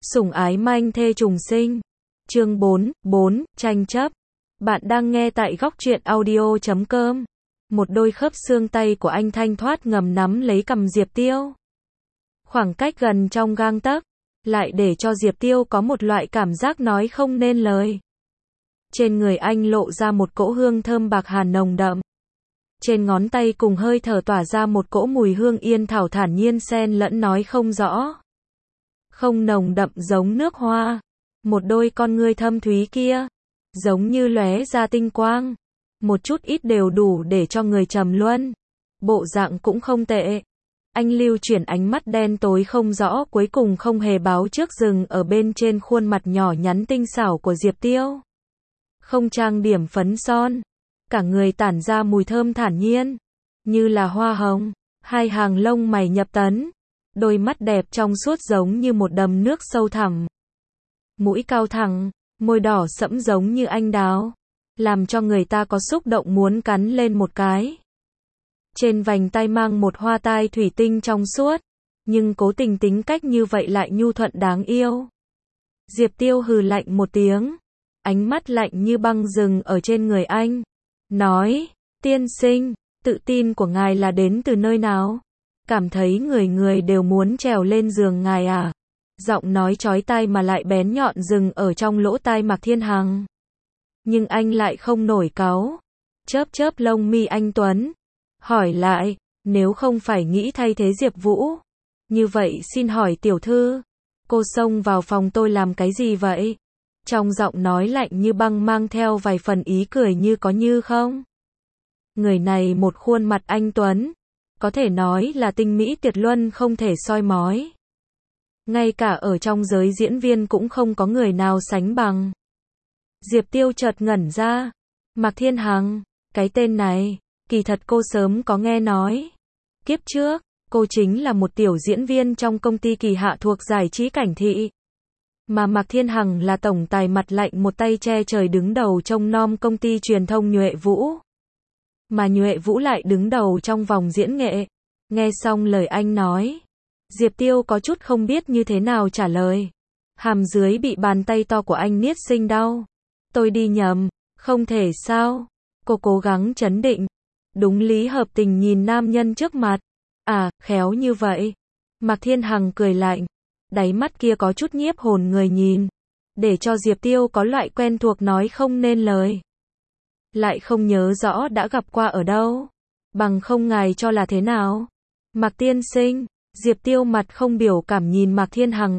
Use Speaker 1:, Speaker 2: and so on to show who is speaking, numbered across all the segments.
Speaker 1: Sủng ái manh thê trùng sinh. Chương 4, tranh chấp. Bạn đang nghe tại góc truyện audio.com. Một đôi khớp xương tay của anh thanh thoát ngầm nắm lấy cằm Diệp Tiêu. Khoảng cách gần trong gang tấc, lại để cho Diệp Tiêu có một loại cảm giác nói không nên lời. Trên người anh lộ ra một cỗ hương thơm bạc hà nồng đậm. Trên ngón tay cùng hơi thở tỏa ra một cỗ mùi hương yên thảo thản nhiên xen lẫn nói không rõ. Không nồng đậm giống nước hoa. Một đôi con ngươi thâm thúy kia, giống như lóe ra tinh quang. Một chút ít đều đủ để cho người trầm luân. Bộ dạng cũng không tệ. Anh lưu chuyển ánh mắt đen tối không rõ cuối cùng không hề báo trước dừng ở bên trên khuôn mặt nhỏ nhắn tinh xảo của Diệp Tiêu. Không trang điểm phấn son. Cả người tản ra mùi thơm thản nhiên. Như là hoa hồng. Hai hàng lông mày nhập tấn. Đôi mắt đẹp trong suốt giống như một đầm nước sâu thẳm. Mũi cao thẳng, môi đỏ sẫm giống như anh đào. Làm cho người ta có xúc động muốn cắn lên một cái. Trên vành tai mang một hoa tai thủy tinh trong suốt. Nhưng cố tình tính cách như vậy lại nhu thuận đáng yêu. Diệp Tiêu hừ lạnh một tiếng. Ánh mắt lạnh như băng dừng ở trên người anh. Nói, tiên sinh, tự tin của ngài là đến từ nơi nào? Cảm thấy người người đều muốn trèo lên giường ngài à? Giọng nói chói tai mà lại bén nhọn dừng ở trong lỗ tai Mạc Thiên Hằng. Nhưng anh lại không nổi cáu. Chớp chớp lông mi anh tuấn. Hỏi lại, nếu không phải nghĩ thay thế Diệp Vũ. Như vậy xin hỏi tiểu thư, cô xông vào phòng tôi làm cái gì vậy? Trong giọng nói lạnh như băng mang theo vài phần ý cười như có như không. Người này một khuôn mặt anh tuấn. Có thể nói là tinh mỹ tuyệt luân không thể soi mói. Ngay cả ở trong giới diễn viên cũng không có người nào sánh bằng. Diệp Tiêu chợt ngẩn ra. Mạc Thiên Hằng, cái tên này, kỳ thật cô sớm có nghe nói. Kiếp trước, cô chính là một tiểu diễn viên trong công ty kỳ hạ thuộc giải trí Cảnh Thị. Mà Mạc Thiên Hằng là tổng tài mặt lạnh một tay che trời đứng đầu trông nom công ty truyền thông Nhuệ Vũ. Mà Nhuệ Vũ lại đứng đầu trong vòng diễn nghệ. Nghe xong lời anh nói, Diệp Tiêu có chút không biết như thế nào trả lời. Hàm dưới bị bàn tay to của anh niết sinh đau. Tôi đi nhầm, không thể sao? Cô cố gắng trấn định. Đúng lý hợp tình nhìn nam nhân trước mặt. À, khéo như vậy. Mạc Thiên Hằng cười lạnh. Đáy mắt kia có chút nhiếp hồn người nhìn. Để cho Diệp Tiêu có loại quen thuộc nói không nên lời. Lại không nhớ rõ đã gặp qua ở đâu. Bằng không ngài cho là thế nào? Mạc tiên sinh. Diệp Tiêu mặt không biểu cảm nhìn Mạc Thiên Hằng,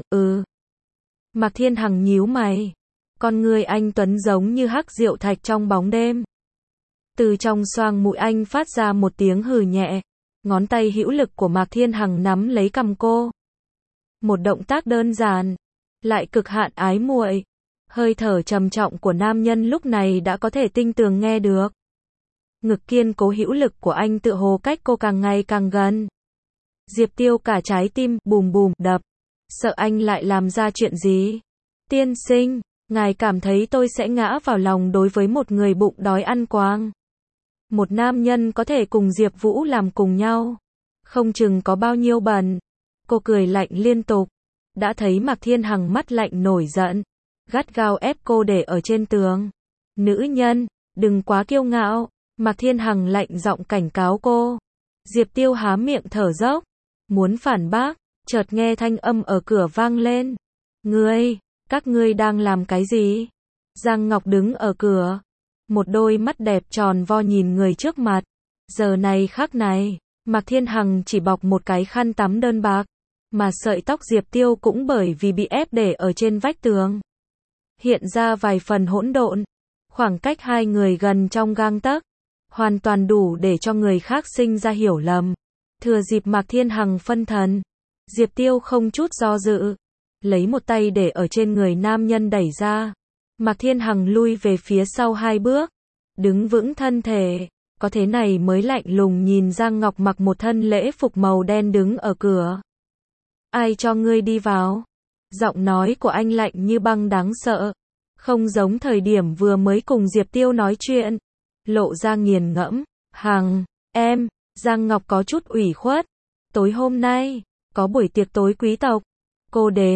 Speaker 1: Mạc Thiên Hằng nhíu mày. Con người anh tuấn giống như hắc rượu thạch trong bóng đêm. Từ trong xoang mũi anh phát ra một tiếng hừ nhẹ. Ngón tay hữu lực của Mạc Thiên Hằng nắm lấy cằm cô. Một động tác đơn giản, lại cực hạn ái muội. Hơi thở trầm trọng của nam nhân lúc này đã có thể tinh tường nghe được. Ngực kiên cố hữu lực của anh tựa hồ cách cô càng ngày càng gần. Diệp Tiêu cả trái tim bùm bùm đập. Sợ anh lại làm ra chuyện gì? Tiên sinh, ngài cảm thấy tôi sẽ ngã vào lòng đối với một người bụng đói ăn quang. Một nam nhân có thể cùng Diệp Vũ làm cùng nhau. Không chừng có bao nhiêu bần. Cô cười lạnh liên tục. Đã thấy Mạc Thiên Hằng mắt lạnh nổi giận. Gắt gao ép cô để ở trên tường. Nữ nhân, đừng quá kiêu ngạo. Mạc Thiên Hằng lạnh giọng cảnh cáo cô. Diệp Tiêu há miệng thở dốc. Muốn phản bác, chợt nghe thanh âm ở cửa vang lên. Các ngươi đang làm cái gì? Giang Ngọc đứng ở cửa. Một đôi mắt đẹp tròn vo nhìn người trước mặt. Giờ này khắc này, Mạc Thiên Hằng chỉ bọc một cái khăn tắm đơn bạc. Mà sợi tóc Diệp Tiêu cũng bởi vì bị ép để ở trên vách tường. Hiện ra vài phần hỗn độn. Khoảng cách hai người gần trong gang tấc. Hoàn toàn đủ để cho người khác sinh ra hiểu lầm. Thừa dịp Mạc Thiên Hằng phân thần. Diệp Tiêu không chút do dự. Lấy một tay để ở trên người nam nhân đẩy ra. Mạc Thiên Hằng lui về phía sau 2 bước. Đứng vững thân thể. Có thế này mới lạnh lùng nhìn Giang Ngọc mặc một thân lễ phục màu đen đứng ở cửa. Ai cho ngươi đi vào? Giọng nói của anh lạnh như băng đáng sợ. Không giống thời điểm vừa mới cùng Diệp Tiêu nói chuyện. Lộ ra nghiền ngẫm. Hằng, em. Giang Ngọc có chút ủy khuất. Tối hôm nay, có buổi tiệc tối quý tộc. Cô đến,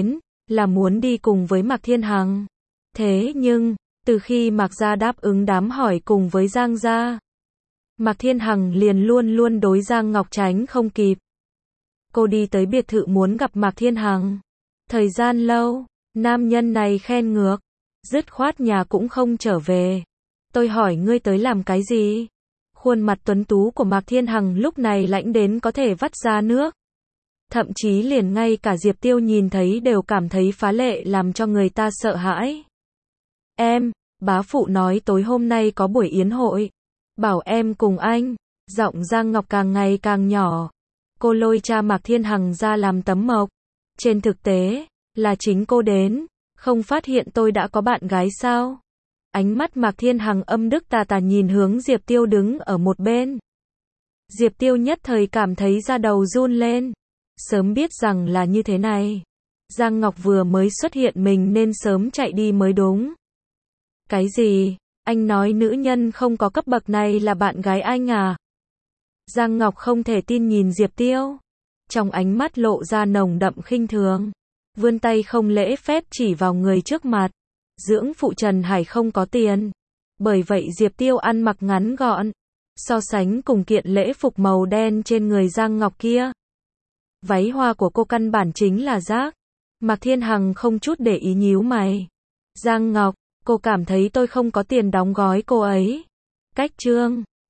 Speaker 1: là muốn đi cùng với Mạc Thiên Hằng. Thế nhưng, từ khi Mạc gia đáp ứng đám hỏi cùng với Giang gia, Mạc Thiên Hằng liền luôn luôn đối Giang Ngọc tránh không kịp. Cô đi tới biệt thự muốn gặp Mạc Thiên Hằng. Thời gian lâu, nam nhân này khen ngược, dứt khoát nhà cũng không trở về. Tôi hỏi ngươi tới làm cái gì? Khuôn mặt tuấn tú của Mạc Thiên Hằng lúc này lãnh đến có thể vắt ra nước. Thậm chí liền ngay cả Diệp Tiêu nhìn thấy đều cảm thấy phá lệ làm cho người ta sợ hãi. Em, bá phụ nói tối hôm nay có buổi yến hội. Bảo em cùng anh. Giọng Giang Ngọc càng ngày càng nhỏ. Cô lôi cha Mạc Thiên Hằng ra làm tấm mộc. Trên thực tế, là chính cô đến. Không phát hiện tôi đã có bạn gái sao? Ánh mắt Mạc Thiên Hằng âm đức tà tà nhìn hướng Diệp Tiêu đứng ở một bên. Diệp Tiêu nhất thời cảm thấy da đầu run lên. Sớm biết rằng là như thế này. Giang Ngọc vừa mới xuất hiện mình nên sớm chạy đi mới đúng. Cái gì? Anh nói nữ nhân không có cấp bậc này là bạn gái anh à? Giang Ngọc không thể tin nhìn Diệp Tiêu. Trong ánh mắt lộ ra nồng đậm khinh thường. Vươn tay không lễ phép chỉ vào người trước mặt. Dưỡng phụ Trần Hải không có tiền. Bởi vậy Diệp Tiêu ăn mặc ngắn gọn. So sánh cùng kiện lễ phục màu đen trên người Giang Ngọc kia. Váy hoa của cô căn bản chính là rác. Mạc Thiên Hằng không chút để ý nhíu mày. Giang Ngọc, cô cảm thấy tôi không có tiền đóng gói cô ấy. Cách trương.